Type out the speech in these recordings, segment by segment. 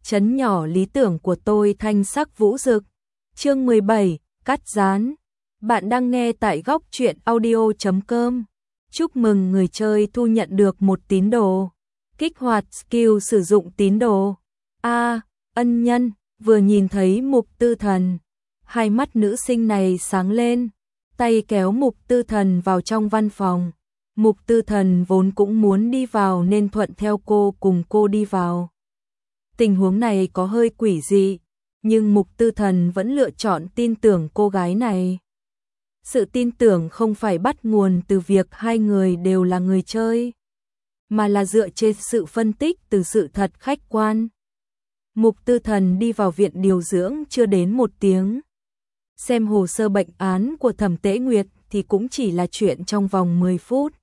Chấn nhỏ lý tưởng của tôi thanh sắc vũ rực. Chương 17, cắt dán. Bạn đang nghe tại góc truyện audio.com. Chúc mừng người chơi thu nhận được một tín đồ. Kích hoạt skill sử dụng tín đồ. Ân nhân, vừa nhìn thấy Mục Tư Thần. Hai mắt nữ sinh này sáng lên, tay kéo Mục Tư Thần vào trong văn phòng. Mục Tư Thần vốn cũng muốn đi vào nên thuận theo cô cùng cô đi vào. Tình huống này có hơi quỷ dị, nhưng Mục Tư Thần vẫn lựa chọn tin tưởng cô gái này. Sự tin tưởng không phải bắt nguồn từ việc hai người đều là người chơi, mà là dựa trên sự phân tích từ sự thật khách quan. Mục Tư Thần đi vào viện điều dưỡng chưa đến 1 tiếng. Xem hồ sơ bệnh án của Thẩm Tế Nguyệt thì cũng chỉ là chuyện trong vòng 10 phút.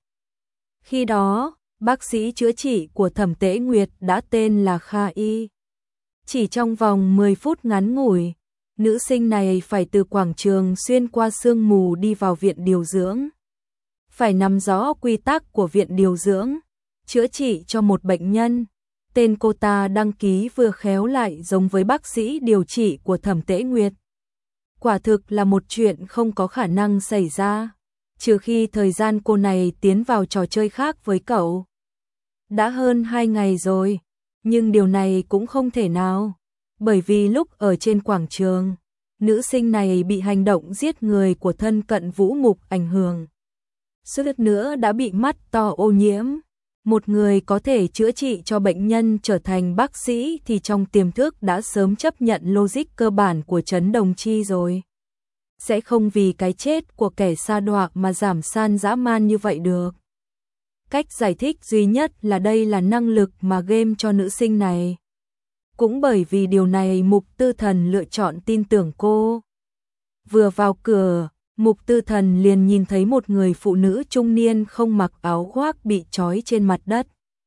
Khi đó, bác sĩ chữa trị của Thẩm Tế Nguyệt đã tên là Kha Y. Chỉ trong vòng 10 phút ngắn ngủi, nữ sinh này phải từ quảng trường xuyên qua sương mù đi vào viện điều dưỡng. Phải nắm rõ quy tắc của viện điều dưỡng, chữa trị cho một bệnh nhân. Tên cô ta đăng ký vừa khéo lại giống với bác sĩ điều trị của Thẩm Tế Nguyệt. Quả thực là một chuyện không có khả năng xảy ra, trừ khi thời gian cô này tiến vào trò chơi khác với cậu. Đã hơn 2 ngày rồi, nhưng điều này cũng không thể nào, bởi vì lúc ở trên quảng trường, nữ sinh này bị hành động giết người của thân cận Vũ Mục ảnh hưởng. Suýt nữa đã bị mắt to ô nhiễm. Một người có thể chữa trị cho bệnh nhân trở thành bác sĩ thì trong tiềm thức đã sớm chấp nhận logic cơ bản của Trấn Đồng Chi rồi. Sẽ không vì cái chết của kẻ sa đọa mà giảm san dã man như vậy được. Cách giải thích duy nhất là đây là năng lực mà game cho nữ sinh này. Cũng bởi vì điều này Mục Tư Thần lựa chọn tin tưởng cô. Vừa vào cửa, Mục Tư Thần liền nhìn thấy một người phụ nữ trung niên không mặc áo khoác bị trói trên mặt đất.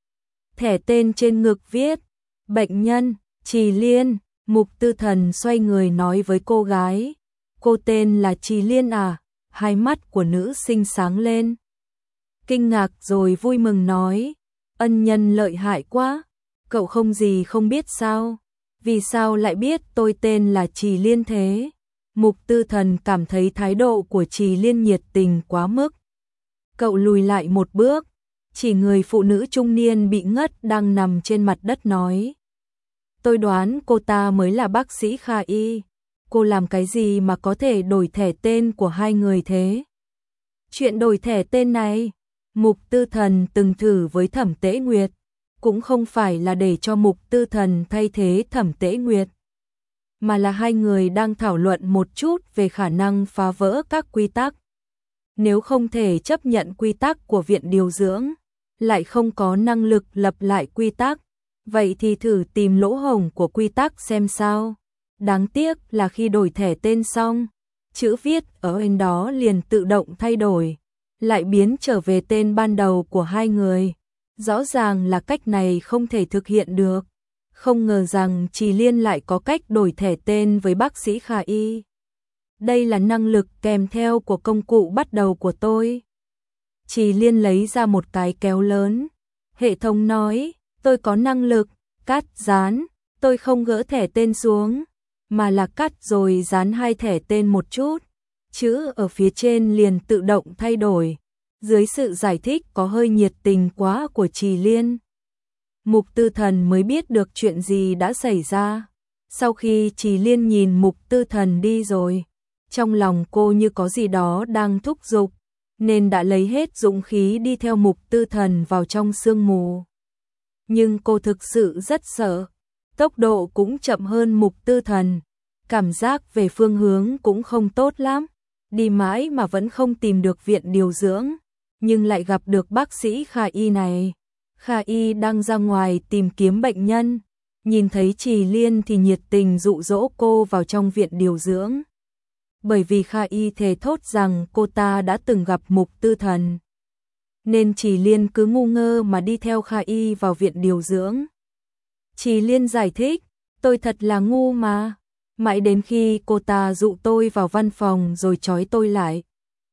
Thẻ tên trên ngực viết, bệnh nhân, Trì Liên. Mục Tư Thần xoay người nói với cô gái, cô tên là Trì Liên à? Hai mắt của nữ sinh sáng lên. Kinh ngạc rồi vui mừng nói, ân nhân lợi hại quá, cậu không gì không biết sao? Vì sao lại biết tôi tên là Trì Liên thế? Mục Tư Thần cảm thấy thái độ của Trì Liên nhiệt tình quá mức. Cậu lùi lại một bước, chỉ người phụ nữ trung niên bị ngất đang nằm trên mặt đất nói. Tôi đoán cô ta mới là bác sĩ Kha Y. Cô làm cái gì mà có thể đổi thẻ tên của hai người thế? Chuyện đổi thẻ tên này, Mục Tư Thần từng thử với Thẩm Tế Nguyệt, cũng không phải là để cho Mục Tư Thần thay thế Thẩm Tế Nguyệt, mà là hai người đang thảo luận một chút về khả năng phá vỡ các quy tắc. Nếu không thể chấp nhận quy tắc của viện điều dưỡng, lại không có năng lực lập lại quy tắc, vậy thì thử tìm lỗ hổng của quy tắc xem sao. Đáng tiếc là khi đổi thẻ tên xong, chữ viết ở bên đó liền tự động thay đổi, lại biến trở về tên ban đầu của hai người. Rõ ràng là cách này không thể thực hiện được. Không ngờ rằng Trì Liên lại có cách đổi thẻ tên với bác sĩ Kha Y. Đây là năng lực kèm theo của công cụ bắt đầu của tôi. Trì Liên lấy ra một cái kéo lớn. Hệ thống nói, tôi có năng lực cắt dán, tôi không gỡ thẻ tên xuống, mà là cắt rồi dán 2 thẻ tên một chút. Chữ ở phía trên liền tự động thay đổi. Dưới sự giải thích có hơi nhiệt tình quá của Trì Liên, Mục Tư Thần mới biết được chuyện gì đã xảy ra. Sau khi Trì Liên nhìn Mục Tư Thần đi rồi, trong lòng cô như có gì đó đang thúc giục, nên đã lấy hết dũng khí đi theo Mục Tư Thần vào trong sương mù. Nhưng cô thực sự rất sợ, tốc độ cũng chậm hơn Mục Tư Thần, cảm giác về phương hướng cũng không tốt lắm, đi mãi mà vẫn không tìm được viện điều dưỡng, nhưng lại gặp được bác sĩ Kha Y này. Kha Y đang ra ngoài tìm kiếm bệnh nhân, nhìn thấy Trì Liên thì nhiệt tình dụ dỗ cô vào trong viện điều dưỡng. Bởi vì Kha Y thề thốt rằng cô ta đã từng gặp Mục Tư Thần, nên Trì Liên cứ ngu ngơ mà đi theo Kha Y vào viện điều dưỡng. Trì Liên giải thích, tôi thật là ngu mà, mãi đến khi cô ta dụ tôi vào văn phòng rồi trói tôi lại,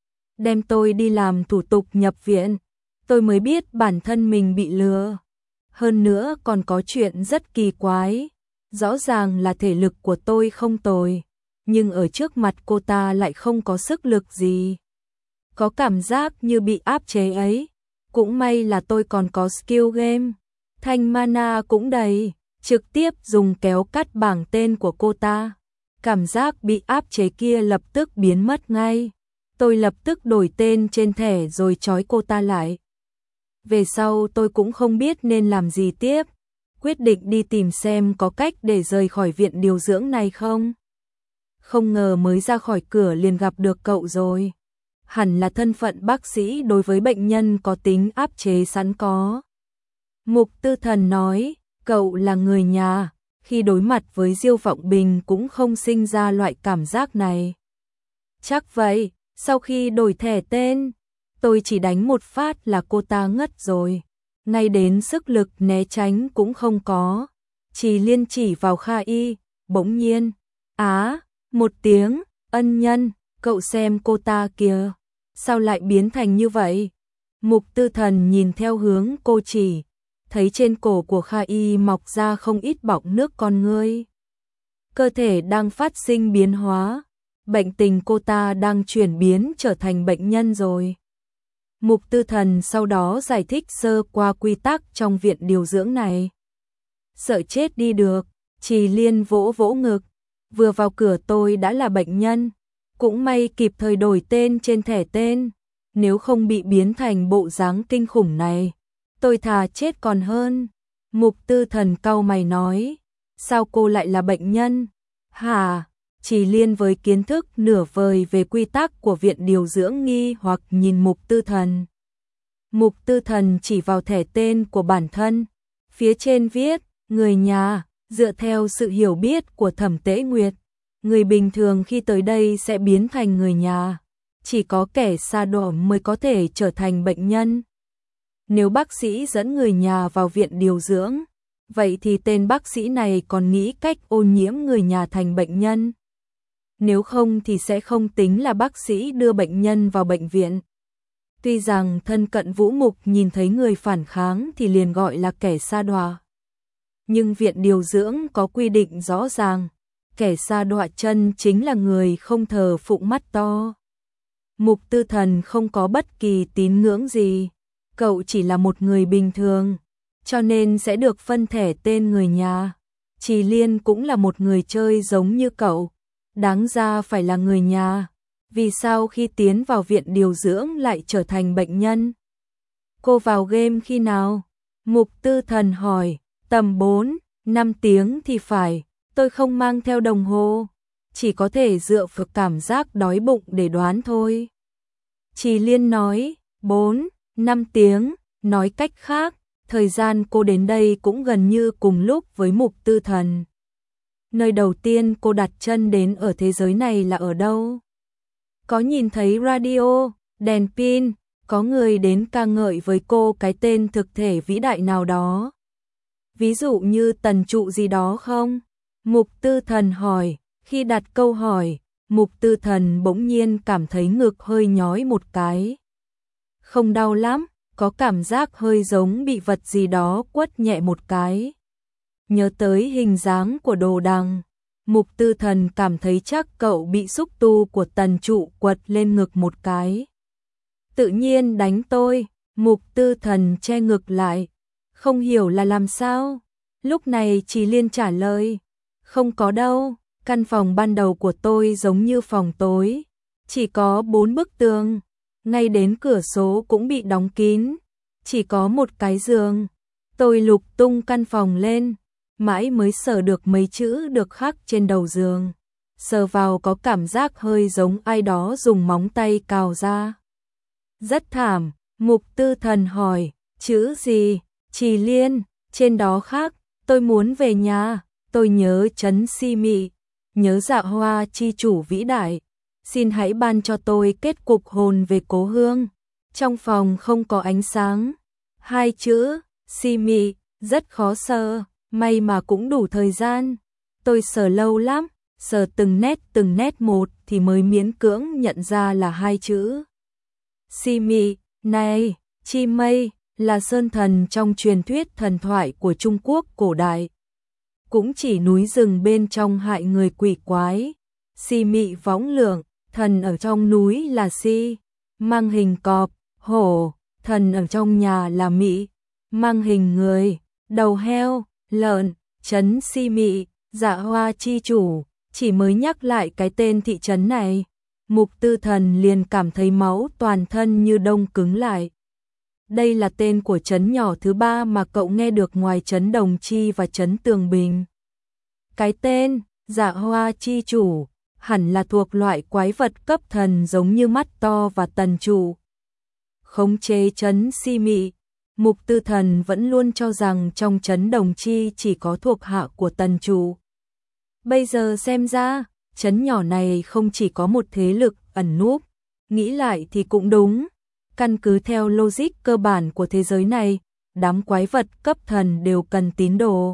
đem tôi đi làm thủ tục nhập viện, tôi mới biết bản thân mình bị lừa. Hơn nữa còn có chuyện rất kỳ quái, Rõ ràng là thể lực của tôi không tồi, nhưng ở trước mặt cô ta lại không có sức lực gì. Có cảm giác như bị áp chế ấy. Cũng may là tôi còn có skill game. Thanh mana cũng đầy, trực tiếp dùng kéo cắt bảng tên của cô ta. Cảm giác bị áp chế kia lập tức biến mất ngay. Tôi lập tức đổi tên trên thẻ rồi trói cô ta lại. Về sau tôi cũng không biết nên làm gì tiếp. Quyết định đi tìm xem có cách để rời khỏi viện điều dưỡng này không. Không ngờ mới ra khỏi cửa liền gặp được cậu rồi. Hẳn là thân phận bác sĩ đối với bệnh nhân có tính áp chế sẵn có. Mục Tư Thần nói, cậu là người nhà, khi đối mặt với Diêu Vọng Bình cũng không sinh ra loại cảm giác này. Chắc vậy, sau khi đổi thẻ tên, tôi chỉ đánh một phát là cô ta ngất rồi. Ngay đến sức lực né tránh cũng không có. Chỉ Liên chỉ vào Kha Y, bỗng nhiên. Một tiếng, ân nhân, cậu xem cô ta kìa. Sao lại biến thành như vậy? Mục Tư Thần nhìn theo hướng cô chỉ, thấy trên cổ của Kha Y mọc ra không ít bọng nước con ngươi. Cơ thể đang phát sinh biến hóa, bệnh tình cô ta đang chuyển biến trở thành bệnh nhân rồi. Mục Tư Thần sau đó giải thích sơ qua quy tắc trong viện điều dưỡng này. Sợ chết đi được, Trì Liên vỗ vỗ ngực, vừa vào cửa tôi đã là bệnh nhân, cũng may kịp thời đổi tên trên thẻ tên, nếu không bị biến thành bộ dáng kinh khủng này, tôi thà chết còn hơn. Mục Tư Thần cau mày nói, sao cô lại là bệnh nhân? Hả? Trì Liên với kiến thức nửa vời về quy tắc của viện điều dưỡng nghi hoặc nhìn Mục Tư Thần. Mục Tư Thần chỉ vào thẻ tên của bản thân, phía trên viết, người nhà, dựa theo sự hiểu biết của Thẩm Tế Nguyệt. Người bình thường khi tới đây sẽ biến thành người nhà, chỉ có kẻ sa đọa mới có thể trở thành bệnh nhân. Nếu bác sĩ dẫn người nhà vào viện điều dưỡng, vậy thì tên bác sĩ này còn nghĩ cách ô nhiễm người nhà thành bệnh nhân. Nếu không thì sẽ không tính là bác sĩ đưa bệnh nhân vào bệnh viện. Tuy rằng thân cận Vũ Mục nhìn thấy người phản kháng thì liền gọi là kẻ sa đọa. Nhưng viện điều dưỡng có quy định rõ ràng, kẻ sa đọa chân chính là người không thờ phụng mắt to. Mục Tư Thần không có bất kỳ tín ngưỡng gì, cậu chỉ là một người bình thường, cho nên sẽ được phân thẻ tên người nhà. Trì Liên cũng là một người chơi giống như cậu, đáng ra phải là người nhà. Vì sao khi tiến vào viện điều dưỡng lại trở thành bệnh nhân? Cô vào game khi nào? Mục Tư Thần hỏi, tầm 4-5 tiếng thì phải, tôi không mang theo đồng hồ, chỉ có thể dựa vào cảm giác đói bụng để đoán thôi. Trì Liên nói, 4-5 tiếng, nói cách khác, thời gian cô đến đây cũng gần như cùng lúc với Mục Tư Thần. Nơi đầu tiên cô đặt chân đến ở thế giới này là ở đâu? Có nhìn thấy radio, đèn pin, có người đến ca ngợi với cô cái tên thực thể vĩ đại nào đó? Ví dụ như Tần Trụ gì đó không? Mục Tư Thần hỏi, khi đặt câu hỏi, Mục Tư Thần bỗng nhiên cảm thấy ngực hơi nhói một cái. Không đau lắm, có cảm giác hơi giống bị vật gì đó quất nhẹ một cái. Nhớ tới hình dáng của Đồ Đằng, Mục Tư Thần cảm thấy chắc cậu bị xúc tu của Tần Trụ quật lên ngực một cái. Tự nhiên đánh tôi, Mục Tư Thần che ngực lại, không hiểu là làm sao. Lúc này Trì Liên trả lời, không có đâu, căn phòng ban đầu của tôi giống như phòng tối, chỉ có 4 bức tường, ngay đến cửa sổ cũng bị đóng kín, chỉ có một cái giường. Tôi lục tung căn phòng lên, mãi mới sờ được mấy chữ được khắc trên đầu giường. Sờ vào có cảm giác hơi giống ai đó dùng móng tay cào ra. Rất thảm, Mục Tư Thần hỏi, chữ gì? Trì Liên, trên đó khắc, tôi muốn về nhà, tôi nhớ Trấn Si Mị, nhớ Dạ Hoa chi chủ vĩ đại. Xin hãy ban cho tôi kết cục hồn về cố hương. Trong phòng không có ánh sáng. 2 chữ, Si Mị, rất khó sờ, may mà cũng đủ thời gian. Tôi sờ lâu lắm, sờ từng nét một thì mới miễn cưỡng nhận ra là 2 chữ. Si Mị, này, Chi Mây, là sơn thần trong truyền thuyết thần thoại của Trung Quốc cổ đại. cũng chỉ núi rừng bên trong hại người quỷ quái. Si mị võng lượng, thần ở trong núi là si, mang hình cọp, hổ, thần ở trong nhà là mị, mang hình người, đầu heo, lợn, trấn Si Mị, Dạ Hoa chi chủ. Chỉ mới nhắc lại cái tên thị trấn này, Mục Tư Thần liền cảm thấy máu toàn thân như đông cứng lại. Đây là tên của trấn nhỏ thứ 3 mà cậu nghe được ngoài trấn Đồng Chi và trấn Tường Bình. Cái tên Dạ Hoa chi chủ hẳn là thuộc loại quái vật cấp thần giống như mắt to và tần trụ. Khống chế trấn Si Mị, Mục Tư Thần vẫn luôn cho rằng trong trấn Đồng Chi chỉ có thuộc hạ của tần trụ. Bây giờ xem ra, trấn nhỏ này không chỉ có một thế lực ẩn núp, nghĩ lại thì cũng đúng. Căn cứ theo logic cơ bản của thế giới này, đám quái vật cấp thần đều cần tín đồ,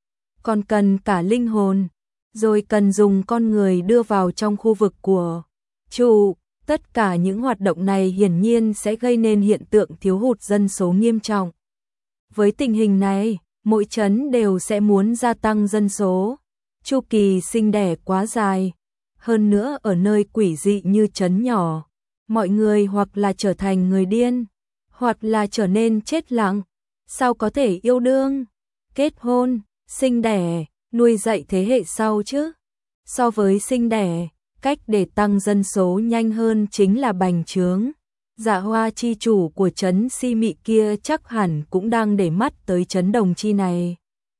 còn cần cả linh hồn, rồi cần dùng con người đưa vào trong khu vực của trụ. Tất cả những hoạt động này hiển nhiên sẽ gây nên hiện tượng thiếu hụt dân số nghiêm trọng. Với tình hình này, mỗi trấn đều sẽ muốn gia tăng dân số. Chu kỳ sinh đẻ quá dài, hơn nữa ở nơi quỷ dị như trấn nhỏ, mọi người hoặc là trở thành người điên, hoặc là trở nên chết lặng, sao có thể yêu đương, kết hôn, sinh đẻ, nuôi dạy thế hệ sau chứ? So với sinh đẻ, cách để tăng dân số nhanh hơn chính là bành trướng. Dạ Hoa chi chủ của trấn Si Mị kia chắc hẳn cũng đang để mắt tới trấn Đồng Chi này.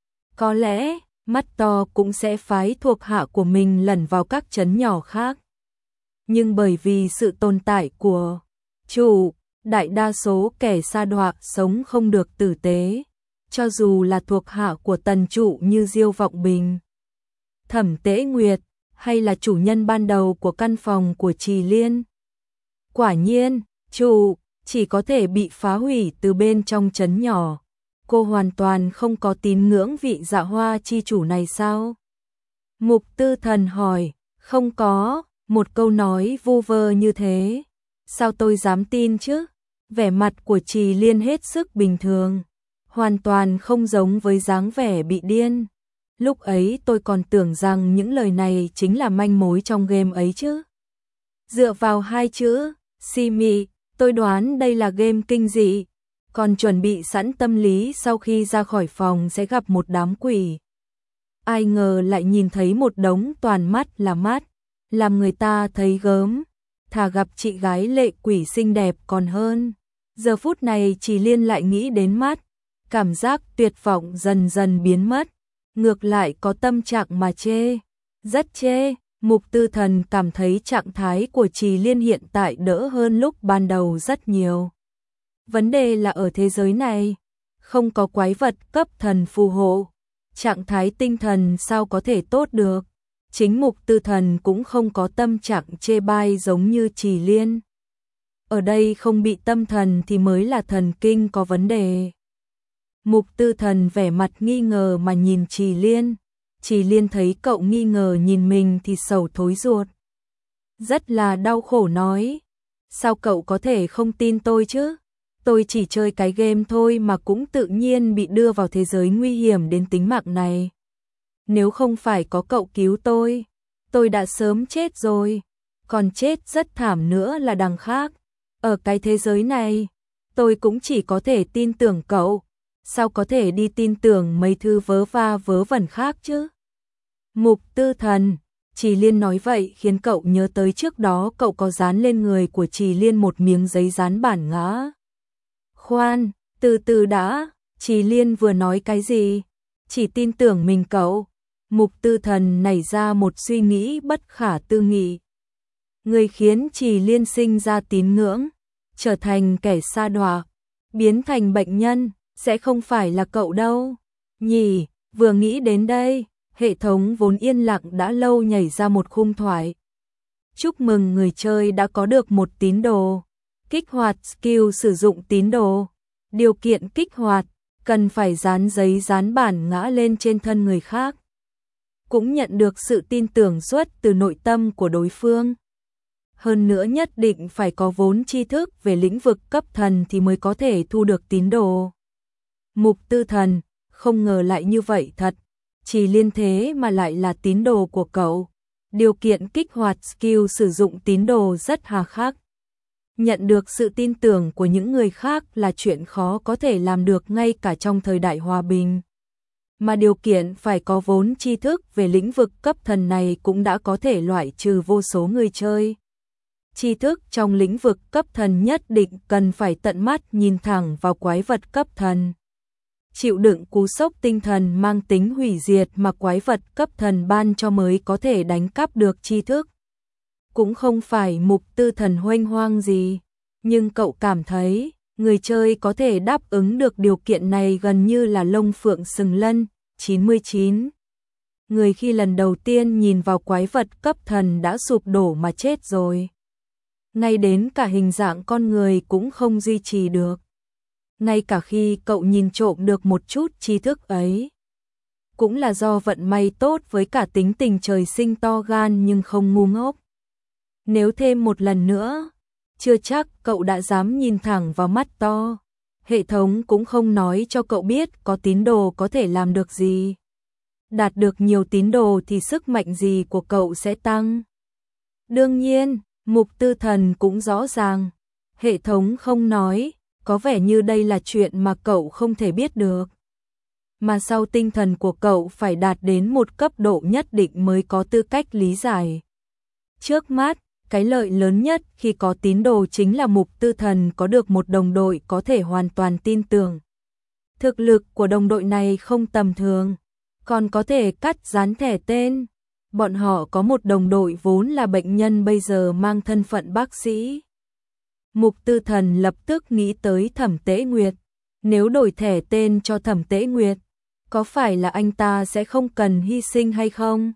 Có lẽ mắt to cũng sẽ phái thuộc hạ của mình lẩn vào các trấn nhỏ khác. Nhưng bởi vì sự tồn tại của chủ, đại đa số kẻ sa đọa sống không được tử tế, cho dù là thuộc hạ của tần trụ như Diêu Vọng Bình, Thẩm Tế Nguyệt, hay là chủ nhân ban đầu của căn phòng của Trì Liên. Quả nhiên, trụ chỉ có thể bị phá hủy từ bên trong trấn nhỏ. Cô hoàn toàn không có tín ngưỡng vị Dạ Hoa chi chủ này sao? Mục Tư Thần hỏi. Không có, một câu nói vu vơ như thế. Sao tôi dám tin chứ? Vẻ mặt của Trì Liên hết sức bình thường, hoàn toàn không giống với dáng vẻ bị điên. Lúc ấy tôi còn tưởng rằng những lời này chính là manh mối trong game ấy chứ. Dựa vào hai chữ, Si Mị, tôi đoán đây là game kinh dị. Còn chuẩn bị sẵn tâm lý sau khi ra khỏi phòng sẽ gặp một đám quỷ. Ai ngờ lại nhìn thấy một đống toàn mắt là mắt, làm người ta thấy gớm, thà gặp chị gái lệ quỷ xinh đẹp còn hơn. Giờ phút này Trì Liên lại nghĩ đến mắt, cảm giác tuyệt vọng dần dần biến mất, ngược lại có tâm trạng mà chê, rất chê. Mục Tư Thần cảm thấy trạng thái của Trì Liên hiện tại đỡ hơn lúc ban đầu rất nhiều. Vấn đề là ở thế giới này, không có quái vật cấp thần phù hộ, trạng thái tinh thần sao có thể tốt được. Chính Mục Tư Thần cũng không có tâm trạng chê bai giống như Trì Liên. Ở đây không bị tâm thần thì mới là thần kinh có vấn đề. Mục Tư Thần vẻ mặt nghi ngờ mà nhìn Trì Liên. Trì Liên thấy cậu nghi ngờ nhìn mình thì sầu thối ruột, rất là đau khổ nói. Sao cậu có thể không tin tôi chứ? Tôi chỉ chơi cái game thôi mà cũng tự nhiên bị đưa vào thế giới nguy hiểm đến tính mạng này. Nếu không phải có cậu cứu tôi đã sớm chết rồi. Còn chết rất thảm nữa là đằng khác. Ở cái thế giới này, tôi cũng chỉ có thể tin tưởng cậu. Sao có thể đi tin tưởng mấy thứ vớ va vớ vẩn khác chứ? Mục Tư Thần, Trì Liên nói vậy khiến cậu nhớ tới trước đó cậu có dán lên người của Trì Liên một miếng giấy dán bản ngã. Khoan, từ từ đã, Trì Liên vừa nói cái gì? Chỉ tin tưởng mình cậu. Mục Tư Thần nảy ra một suy nghĩ bất khả tư nghị. Người khiến Trì Liên sinh ra tín ngưỡng, trở thành kẻ sa đọa, biến thành bệnh nhân, sẽ không phải là cậu đâu. Nhỉ, vừa nghĩ đến đây, hệ thống vốn yên lặng đã lâu nhảy ra một khung thoại. Chúc mừng người chơi đã có được một tín đồ. Kích hoạt skill sử dụng tín đồ. Điều kiện kích hoạt, cần phải dán giấy dán bản ngã lên trên thân người khác. Cũng nhận được sự tin tưởng xuất từ nội tâm của đối phương. Hơn nữa nhất định phải có vốn tri thức về lĩnh vực cấp thần thì mới có thể thu được tín đồ. Mục Tư Thần, không ngờ lại như vậy thật. Chỉ Liên thế mà lại là tín đồ của cậu. Điều kiện kích hoạt skill sử dụng tín đồ rất hà khắc. Nhận được sự tin tưởng của những người khác là chuyện khó có thể làm được ngay cả trong thời đại hòa bình. Mà điều kiện phải có vốn tri thức về lĩnh vực cấp thần này cũng đã có thể loại trừ vô số người chơi. Tri thức trong lĩnh vực cấp thần nhất định cần phải tận mắt nhìn thẳng vào quái vật cấp thần. Chịu đựng cú sốc tinh thần mang tính hủy diệt mà quái vật cấp thần ban cho mới có thể đánh cắp được tri thức. Cũng không phải Mục Tư Thần huênh hoang gì, nhưng cậu cảm thấy người chơi có thể đáp ứng được điều kiện này gần như là lông phượng sừng lân. 99. Người khi lần đầu tiên nhìn vào quái vật cấp thần đã sụp đổ mà chết rồi. Ngay đến cả hình dạng con người cũng không duy trì được. Ngay cả khi cậu nhìn trộm được một chút tri thức ấy, cũng là do vận may tốt với cả tính tình trời sinh to gan nhưng không ngu ngốc. Nếu thêm một lần nữa, chưa chắc cậu đã dám nhìn thẳng vào mắt to. Hệ thống cũng không nói cho cậu biết có tín đồ có thể làm được gì. Đạt được nhiều tín đồ thì sức mạnh gì của cậu sẽ tăng. Đương nhiên, Mục Tư Thần cũng rõ ràng. Hệ thống không nói, có vẻ như đây là chuyện mà cậu không thể biết được. Mà sau tinh thần của cậu phải đạt đến một cấp độ nhất định mới có tư cách lý giải. Trước mắt, cái lợi lớn nhất khi có tín đồ chính là Mục Tư Thần có được một đồng đội có thể hoàn toàn tin tưởng. Thực lực của đồng đội này không tầm thường, còn có thể cắt dán thẻ tên. Bọn họ có một đồng đội vốn là bệnh nhân bây giờ mang thân phận bác sĩ. Mục Tư Thần lập tức nghĩ tới Thẩm Tế Nguyệt. Nếu đổi thẻ tên cho Thẩm Tế Nguyệt, có phải là anh ta sẽ không cần hy sinh hay không?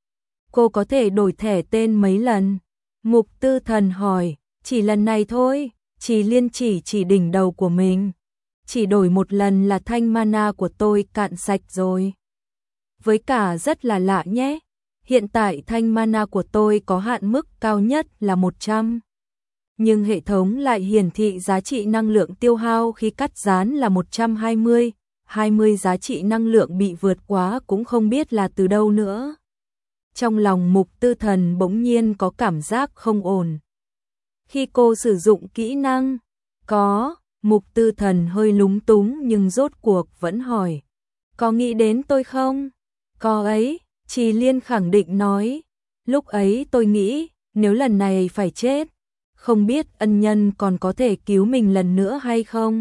Cô có thể đổi thẻ tên mấy lần? Mục Tư Thần hỏi, chỉ lần này thôi. Chỉ Liên chỉ đỉnh đầu của mình. Chỉ đổi một lần là thanh mana của tôi cạn sạch rồi. Với cả rất là lạ nhé. Hiện tại thanh mana của tôi có hạn mức cao nhất là 100. Nhưng hệ thống lại hiển thị giá trị năng lượng tiêu hao khi cắt dán là 120. 20 giá trị năng lượng bị vượt quá cũng không biết là từ đâu nữa. Trong lòng Mục Tư Thần bỗng nhiên có cảm giác không ổn. Khi cô sử dụng kỹ năng, Mục Tư Thần hơi lúng túng nhưng rốt cuộc vẫn hỏi. Có nghĩ đến tôi không? Có ấy, Trì Liên khẳng định nói. Lúc ấy tôi nghĩ, nếu lần này phải chết, không biết ân nhân còn có thể cứu mình lần nữa hay không?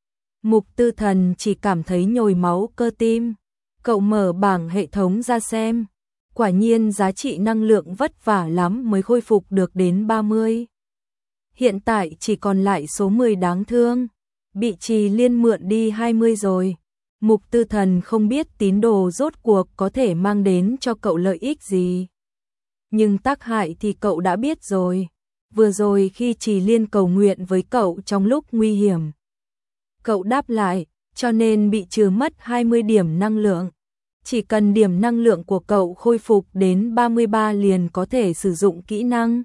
Mục Tư Thần chỉ cảm thấy nhồi máu cơ tim. Cậu mở bảng hệ thống ra xem. Quả nhiên giá trị năng lượng vất vả lắm mới khôi phục được đến 30. Hiện tại chỉ còn lại số 10 đáng thương. Bị Trì Liên mượn đi 20 rồi. Mục Tư Thần không biết tín đồ rốt cuộc có thể mang đến cho cậu lợi ích gì. Nhưng tác hại thì cậu đã biết rồi. Vừa rồi khi Trì Liên cầu nguyện với cậu trong lúc nguy hiểm, cậu đáp lại, cho nên bị trừ mất 20 điểm năng lượng. Chỉ cần điểm năng lượng của cậu khôi phục đến 33 liền có thể sử dụng kỹ năng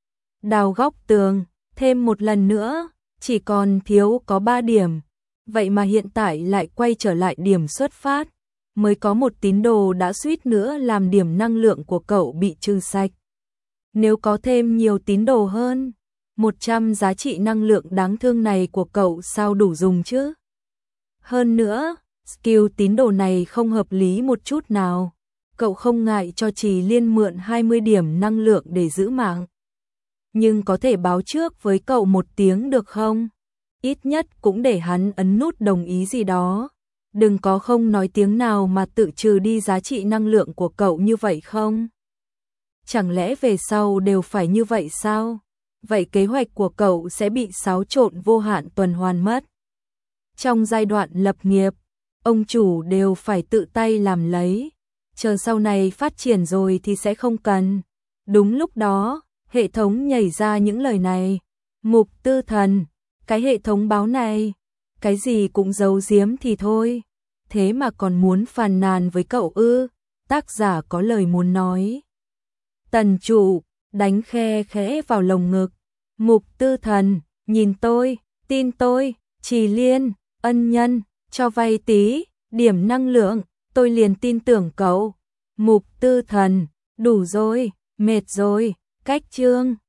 đào góc tường, thêm một lần nữa, chỉ còn thiếu có 3 điểm. Vậy mà hiện tại lại quay trở lại điểm xuất phát, mới có một tín đồ đã suýt nữa làm điểm năng lượng của cậu bị trừ sạch. Nếu có thêm nhiều tín đồ hơn, 100 giá trị năng lượng đáng thương này của cậu sao đủ dùng chứ? Hơn nữa, skill tín đồ này không hợp lý một chút nào. Cậu không ngại cho Trì Liên mượn 20 điểm năng lượng để giữ mạng. Nhưng có thể báo trước với cậu một tiếng được không? Ít nhất cũng để hắn ấn nút đồng ý gì đó. Đừng có không nói tiếng nào mà tự trừ đi giá trị năng lượng của cậu như vậy không? Chẳng lẽ về sau đều phải như vậy sao? Vậy kế hoạch của cậu sẽ bị xáo trộn vô hạn tuần hoàn mất. Trong giai đoạn lập nghiệp, ông chủ đều phải tự tay làm lấy. Chờ sau này phát triển rồi thì sẽ không cần. Đúng lúc đó, hệ thống nhảy ra những lời này. Mục Tư Thần, cái hệ thống báo này, cái gì cũng giấu giếm thì thôi. Thế mà còn muốn phàn nàn với cậu ư? Tác giả có lời muốn nói. Tần chủ, đánh khe khẽ vào lồng ngực. Mục Tư Thần, nhìn tôi, tin tôi, Trì Liên, ân nhân, cho vay tí, điểm năng lượng, tôi liền tin tưởng cậu. Mục Tư Thần, đủ rồi, mệt rồi, cách chương.